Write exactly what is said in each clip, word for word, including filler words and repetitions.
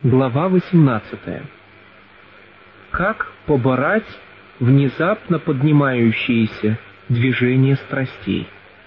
Глава восемнадцатая. Как побороть внезапно поднимающиеся движения страстей?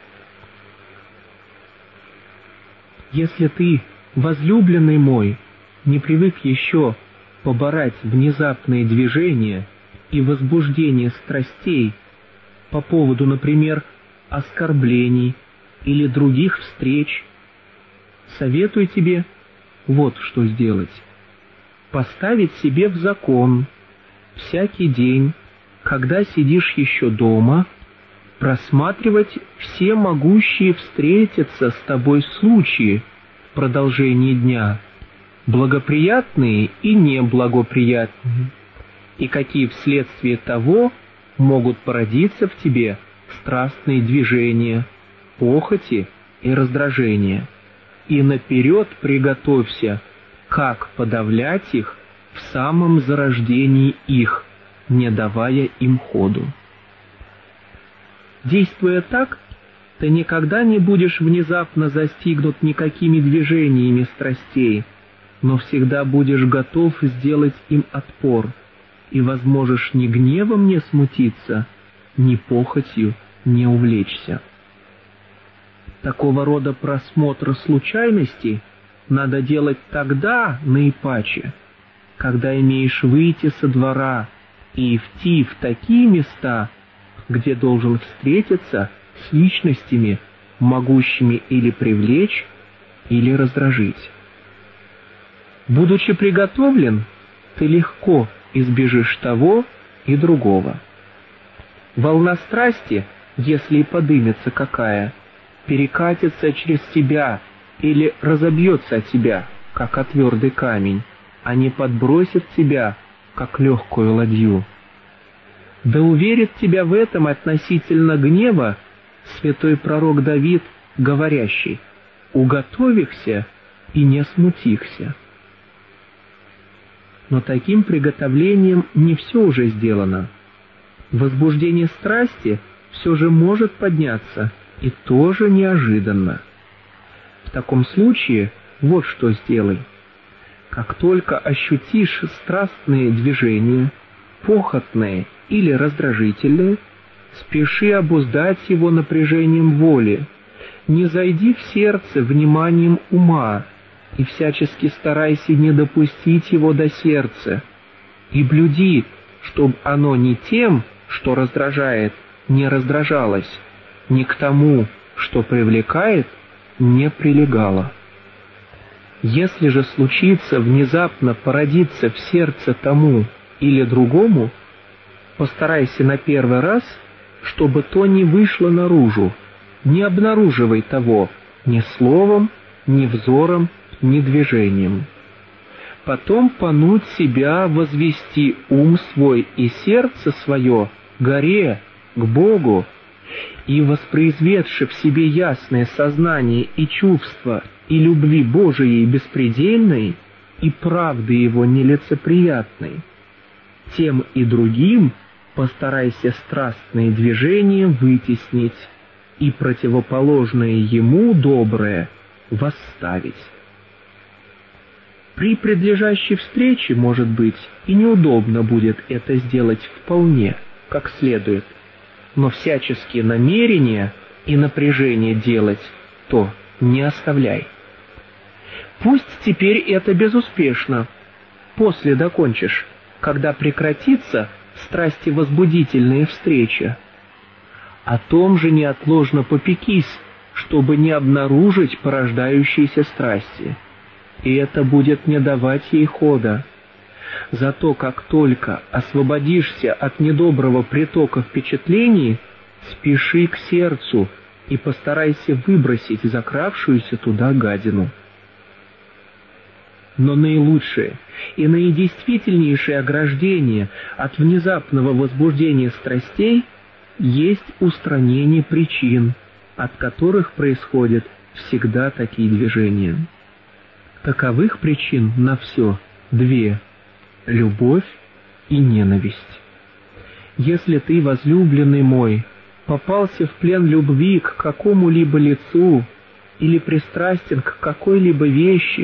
Если ты, возлюбленный мой, не привык еще побороть внезапные движения и возбуждение страстей по поводу, например, оскорблений или других встреч, советую тебе вот что сделать. Поставить себе в закон всякий день, когда сидишь еще дома, просматривать все могущие встретиться с тобой случаи в продолжении дня, благоприятные и неблагоприятные, и какие вследствие того могут породиться в тебе страстные движения, похоти и раздражения, и наперед приготовься, как подавлять их в самом зарождении их, не давая им ходу. Действуя так, ты никогда не будешь внезапно застигнут никакими движениями страстей, но всегда будешь готов сделать им отпор, и возможешь ни гневом не смутиться, ни похотью не увлечься. Такого рода просмотр случайностей надо делать тогда наипаче, когда имеешь выйти со двора и идти в такие места, где должен встретиться с личностями, могущими или привлечь, или раздражить. Будучи приготовлен, ты легко избежишь того и другого. Волна страсти, если и подымется какая, перекатится через тебя или разобьется от тебя, как о твердый камень, а не подбросит тебя, как легкую ладью. Да уверит тебя в этом относительно гнева святой пророк Давид, говорящий: «Уготовихся и не смутихся». Но таким приготовлением не все уже сделано. Возбуждение страсти все же может подняться, и тоже неожиданно. В таком случае вот что сделай. Как только ощутишь страстные движения, похотные или раздражительные, спеши обуздать его напряжением воли, не зайди в сердце вниманием ума и всячески старайся не допустить его до сердца, и блюди, чтобы оно не тем, что раздражает, не раздражалось, ни к тому, что привлекает, не прилегало. Если же случится внезапно породиться в сердце тому или другому, постарайся на первый раз, чтобы то не вышло наружу, не обнаруживай того ни словом, ни взором, ни движением. Потом понудь себя возвести ум свой и сердце свое горе, к Богу, и, воспроизведши в себе ясное сознание и чувство и любви Божией беспредельной, и правды Его нелицеприятной, тем и другим постарайся страстные движения вытеснить и противоположное ему доброе восставить. При предлежащей встрече, может быть, и неудобно будет это сделать вполне, как следует, но всяческие намерения и напряжение делать то не оставляй. Пусть теперь это безуспешно. После докончишь, когда прекратится страстивозбудительная встреча. О том же неотложно попекись, чтобы не обнаружить порождающиеся страсти, и это будет не давать ей хода. Зато как только освободишься от недоброго притока впечатлений, спеши к сердцу и постарайся выбросить закравшуюся туда гадину. Но наилучшее и наидействительнейшее ограждение от внезапного возбуждения страстей есть устранение причин, от которых происходят всегда такие движения. Таковых причин на все две — любовь и ненависть. Если ты, возлюбленный мой, попался в плен любви к какому-либо лицу или пристрастен к какой-либо вещи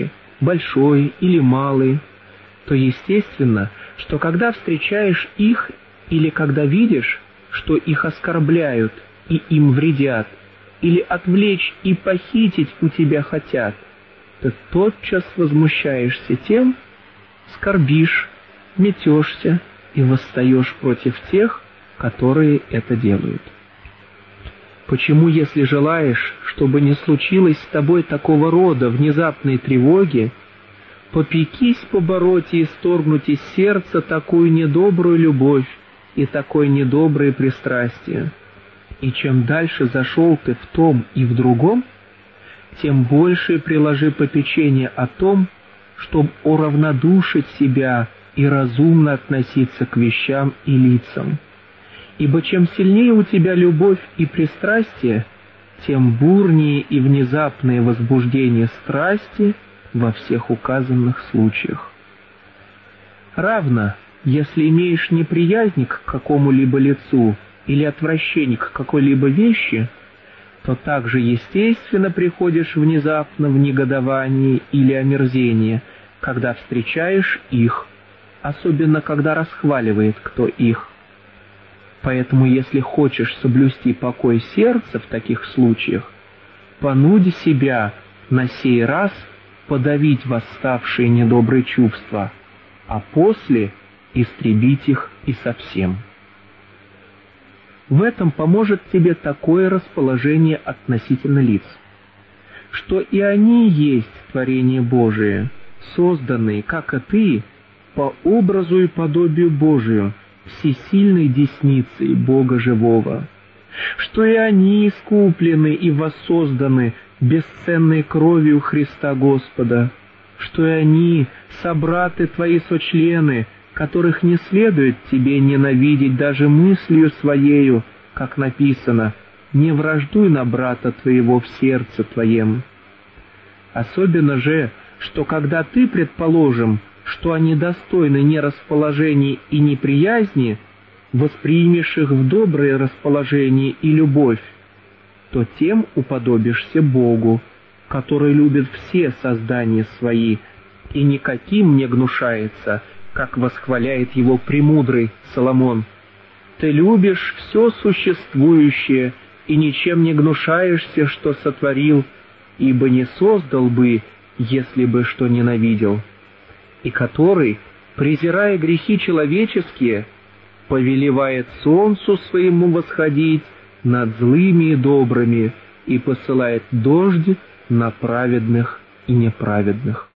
большой или малый, то естественно, что когда встречаешь их или когда видишь, что их оскорбляют и им вредят, или отвлечь и похитить у тебя хотят, ты тотчас возмущаешься тем, скорбишь, метешься и восстаешь против тех, которые это делают. Почему, если желаешь, чтобы не случилось с тобой такого рода внезапной тревоги, попекись побороть и исторгнуть из сердца такую недобрую любовь и такое недоброе пристрастие? И чем дальше зашел ты в том и в другом, тем больше приложи попечение о том, чтобы уравнодушить себя и разумно относиться к вещам и лицам. Ибо чем сильнее у тебя любовь и пристрастие, тем бурнее и внезапное возбуждение страсти во всех указанных случаях. Равно, если имеешь неприязнь к какому-либо лицу или отвращение к какой-либо вещи, то также естественно приходишь внезапно в негодование или омерзение, когда встречаешь их, особенно когда расхваливает кто их. Поэтому, если хочешь соблюсти покой сердца в таких случаях, понудь себя на сей раз подавить восставшие недобрые чувства, а после истребить их и совсем. В этом поможет тебе такое расположение относительно лиц, что и они есть творение Божие, созданные, как и ты, по образу и подобию Божию, всесильной десницей Бога живого, что и они искуплены и воссозданы бесценной кровью Христа Господа, что и они собраты твои сочлены, которых не следует тебе ненавидеть даже мыслью своею, как написано, «Не враждуй на брата твоего в сердце твоем». Особенно же, что когда ты, предположим, что они достойны нерасположения и неприязни, воспримешь их в доброе расположение и любовь, то тем уподобишься Богу, который любит все создания свои и никаким не гнушается, как восхваляет его премудрый Соломон. Ты любишь все существующее и ничем не гнушаешься, что сотворил, ибо не создал бы, если бы что ненавидел, и который, презирая грехи человеческие, повелевает солнцу своему восходить над злыми и добрыми и посылает дождь на праведных и неправедных.